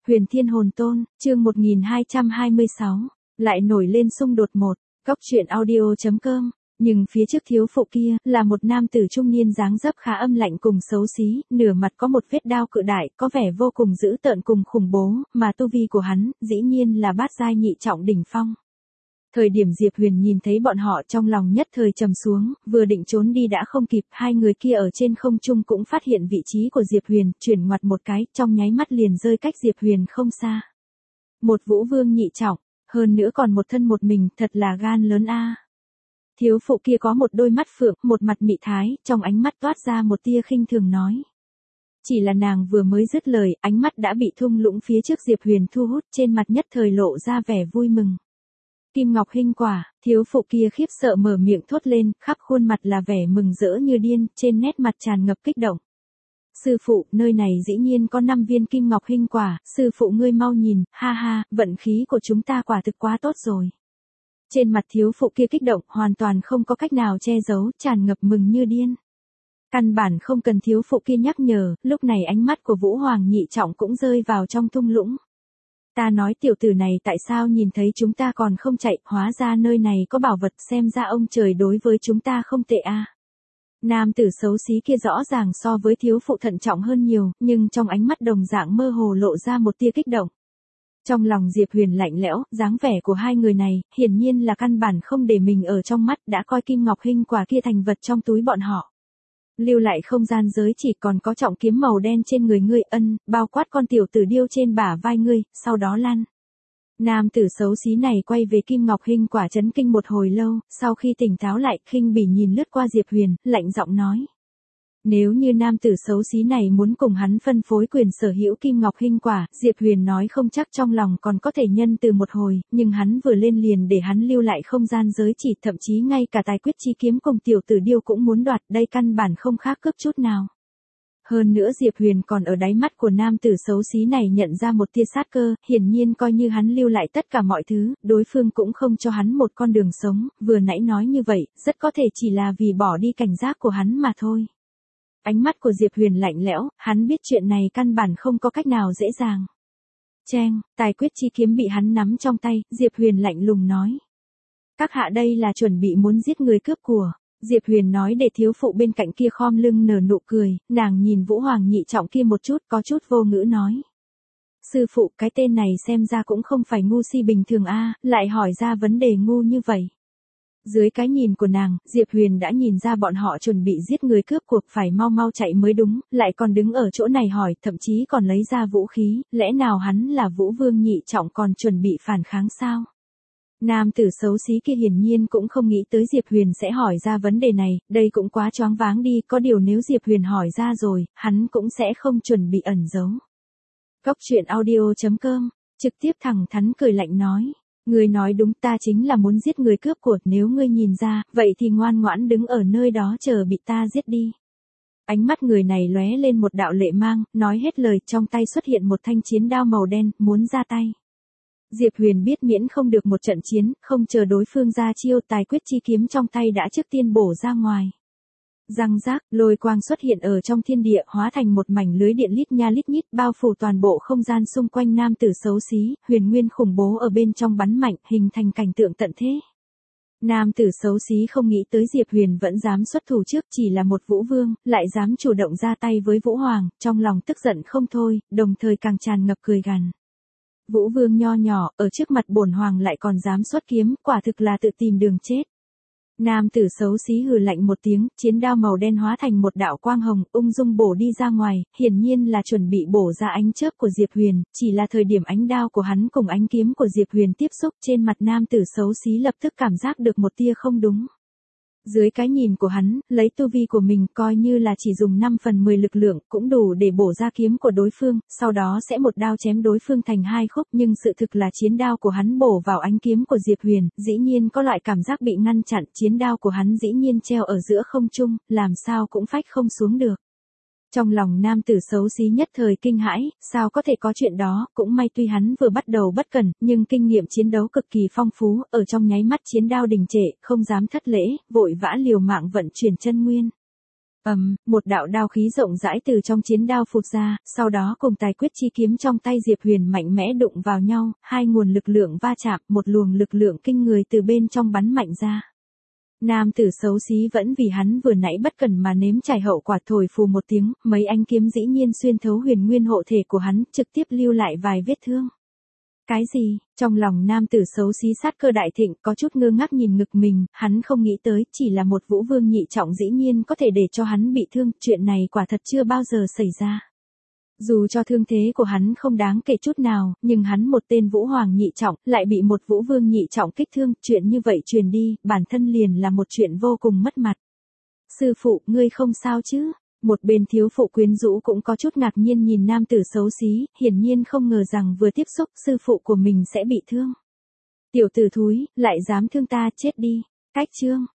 Huyền Thiên Hồn Tôn, chương 1226, lại nổi lên xung đột một, góc truyện audio.com, nhưng phía trước thiếu phụ kia, là một nam tử trung niên dáng dấp khá âm lạnh cùng xấu xí, nửa mặt có một vết đao cự đại, có vẻ vô cùng dữ tợn cùng khủng bố, mà tu vi của hắn, dĩ nhiên là bát giai nhị trọng đỉnh phong. Thời điểm Diệp Huyền nhìn thấy bọn họ trong lòng nhất thời trầm xuống, vừa định trốn đi đã không kịp, hai người kia ở trên không trung cũng phát hiện vị trí của Diệp Huyền, chuyển ngoặt một cái, trong nháy mắt liền rơi cách Diệp Huyền không xa. Một vũ vương nhị trọng, hơn nữa còn một thân một mình, thật là gan lớn a. Thiếu phụ kia có một đôi mắt phượng, một mặt mị thái, trong ánh mắt toát ra một tia khinh thường nói. Chỉ là nàng vừa mới dứt lời, ánh mắt đã bị thung lũng phía trước Diệp Huyền thu hút, trên mặt nhất thời lộ ra vẻ vui mừng. Kim ngọc hinh quả, thiếu phụ kia khiếp sợ mở miệng thốt lên, khắp khuôn mặt là vẻ mừng rỡ như điên, trên nét mặt tràn ngập kích động. Sư phụ, nơi này dĩ nhiên có 5 viên kim ngọc hinh quả, sư phụ ngươi mau nhìn, ha ha, vận khí của chúng ta quả thực quá tốt rồi. Trên mặt thiếu phụ kia kích động, hoàn toàn không có cách nào che giấu, tràn ngập mừng như điên. Căn bản không cần thiếu phụ kia nhắc nhở, lúc này ánh mắt của Vũ Hoàng nhị trọng cũng rơi vào trong thung lũng. Ta nói tiểu tử này tại sao nhìn thấy chúng ta còn không chạy, hóa ra nơi này có bảo vật, xem ra ông trời đối với chúng ta không tệ a. Nam tử xấu xí kia rõ ràng so với thiếu phụ thận trọng hơn nhiều, nhưng trong ánh mắt đồng dạng mơ hồ lộ ra một tia kích động. Trong lòng Diệp Huyền lạnh lẽo, dáng vẻ của hai người này, hiển nhiên là căn bản không để mình ở trong mắt, đã coi kim ngọc hinh quả kia thành vật trong túi bọn họ. Lưu lại không gian giới chỉ còn có trọng kiếm màu đen trên người ngươi, bao quát con tiểu tử điêu trên bả vai ngươi, sau đó lăn. Nam tử xấu xí này quay về kim ngọc hinh quả chấn kinh một hồi lâu, sau khi tỉnh táo lại, khinh bỉ nhìn lướt qua Diệp Huyền, lạnh giọng nói. Nếu như nam tử xấu xí này muốn cùng hắn phân phối quyền sở hữu kim ngọc hinh quả, Diệp Huyền nói không chắc trong lòng còn có thể nhân từ một hồi, nhưng hắn vừa lên liền để hắn lưu lại không gian giới chỉ, thậm chí ngay cả tài quyết chi kiếm cùng tiểu tử điêu cũng muốn đoạt, đây căn bản không khác cướp chút nào. Hơn nữa Diệp Huyền còn ở đáy mắt của nam tử xấu xí này nhận ra một tia sát cơ, hiển nhiên coi như hắn lưu lại tất cả mọi thứ, đối phương cũng không cho hắn một con đường sống, vừa nãy nói như vậy, rất có thể chỉ là vì bỏ đi cảnh giác của hắn mà thôi. Ánh mắt của Diệp Huyền lạnh lẽo, hắn biết chuyện này căn bản không có cách nào dễ dàng. Cheng, tài quyết chi kiếm bị hắn nắm trong tay, Diệp Huyền lạnh lùng nói. Các hạ đây là chuẩn bị muốn giết người cướp của. Diệp Huyền nói để thiếu phụ bên cạnh kia khom lưng nở nụ cười, nàng nhìn Vũ Hoàng nhị trọng kia một chút, có chút vô ngữ nói. Sư phụ, cái tên này xem ra cũng không phải ngu si bình thường a, lại hỏi ra vấn đề ngu như vậy. Dưới cái nhìn của nàng, Diệp Huyền đã nhìn ra bọn họ chuẩn bị giết người cướp cuộc, phải mau mau chạy mới đúng, lại còn đứng ở chỗ này hỏi, thậm chí còn lấy ra vũ khí, lẽ nào hắn là Vũ Vương nhị trọng còn chuẩn bị phản kháng sao? Nam tử xấu xí kia hiển nhiên cũng không nghĩ tới Diệp Huyền sẽ hỏi ra vấn đề này, đây cũng quá choáng váng đi, có điều nếu Diệp Huyền hỏi ra rồi, hắn cũng sẽ không chuẩn bị ẩn giấu. Góc truyện audio.com, trực tiếp thẳng thắn cười lạnh nói. Ngươi nói đúng, ta chính là muốn giết người cướp của, nếu ngươi nhìn ra, vậy thì ngoan ngoãn đứng ở nơi đó chờ bị ta giết đi. Ánh mắt người này lóe lên một đạo lệ mang, nói hết lời, trong tay xuất hiện một thanh chiến đao màu đen, muốn ra tay. Diệp Huyền biết miễn không được một trận chiến, không chờ đối phương ra chiêu, tài quyết chi kiếm trong tay đã trước tiên bổ ra ngoài. Răng rác, lôi quang xuất hiện ở trong thiên địa, hóa thành một mảnh lưới điện lít nha lít nhít, bao phủ toàn bộ không gian xung quanh nam tử xấu xí, huyền nguyên khủng bố ở bên trong bắn mạnh, hình thành cảnh tượng tận thế. Nam tử xấu xí không nghĩ tới Diệp Huyền vẫn dám xuất thủ trước, chỉ là một vũ vương, lại dám chủ động ra tay với Vũ Hoàng, trong lòng tức giận không thôi, đồng thời càng tràn ngập cười gằn. Vũ vương nho nhỏ, ở trước mặt bổn hoàng lại còn dám xuất kiếm, quả thực là tự tìm đường chết. Nam tử xấu xí hừ lạnh một tiếng, chiến đao màu đen hóa thành một đạo quang hồng, ung dung bổ đi ra ngoài, hiển nhiên là chuẩn bị bổ ra ánh chớp của Diệp Huyền, chỉ là thời điểm ánh đao của hắn cùng ánh kiếm của Diệp Huyền tiếp xúc, trên mặt nam tử xấu xí lập tức cảm giác được một tia không đúng. Dưới cái nhìn của hắn, lấy tu vi của mình coi như là chỉ dùng 5/10 lực lượng, cũng đủ để bổ ra kiếm của đối phương, sau đó sẽ một đao chém đối phương thành hai khúc, nhưng sự thực là chiến đao của hắn bổ vào ánh kiếm của Diệp Huyền, dĩ nhiên có loại cảm giác bị ngăn chặn, chiến đao của hắn dĩ nhiên treo ở giữa không trung, làm sao cũng phách không xuống được. Trong lòng nam tử xấu xí nhất thời kinh hãi, sao có thể có chuyện đó, cũng may tuy hắn vừa bắt đầu bất cẩn, nhưng kinh nghiệm chiến đấu cực kỳ phong phú, ở trong nháy mắt chiến đao đình trệ, không dám thất lễ, vội vã liều mạng vận chuyển chân nguyên. Một đạo đao khí rộng rãi từ trong chiến đao phụt ra, sau đó cùng tài quyết chi kiếm trong tay Diệp Huyền mạnh mẽ đụng vào nhau, hai nguồn lực lượng va chạm, một luồng lực lượng kinh người từ bên trong bắn mạnh ra. Nam tử xấu xí vẫn vì hắn vừa nãy bất cẩn mà nếm trải hậu quả, thổi phù một tiếng, mấy ánh kiếm dĩ nhiên xuyên thấu huyền nguyên hộ thể của hắn, trực tiếp lưu lại vài vết thương. Cái gì? Trong lòng nam tử xấu xí sát cơ đại thịnh, có chút ngơ ngác nhìn ngực mình, hắn không nghĩ tới, chỉ là một vũ vương nhị trọng dĩ nhiên có thể để cho hắn bị thương, chuyện này quả thật chưa bao giờ xảy ra. Dù cho thương thế của hắn không đáng kể chút nào, nhưng hắn một tên vũ hoàng nhị trọng, lại bị một vũ vương nhị trọng kích thương, chuyện như vậy truyền đi, bản thân liền là một chuyện vô cùng mất mặt. Sư phụ, ngươi không sao chứ? Một bên thiếu phụ quyến rũ cũng có chút ngạc nhiên nhìn nam tử xấu xí, hiển nhiên không ngờ rằng vừa tiếp xúc sư phụ của mình sẽ bị thương. Tiểu tử thúi, lại dám thương ta, chết đi. Cách chương.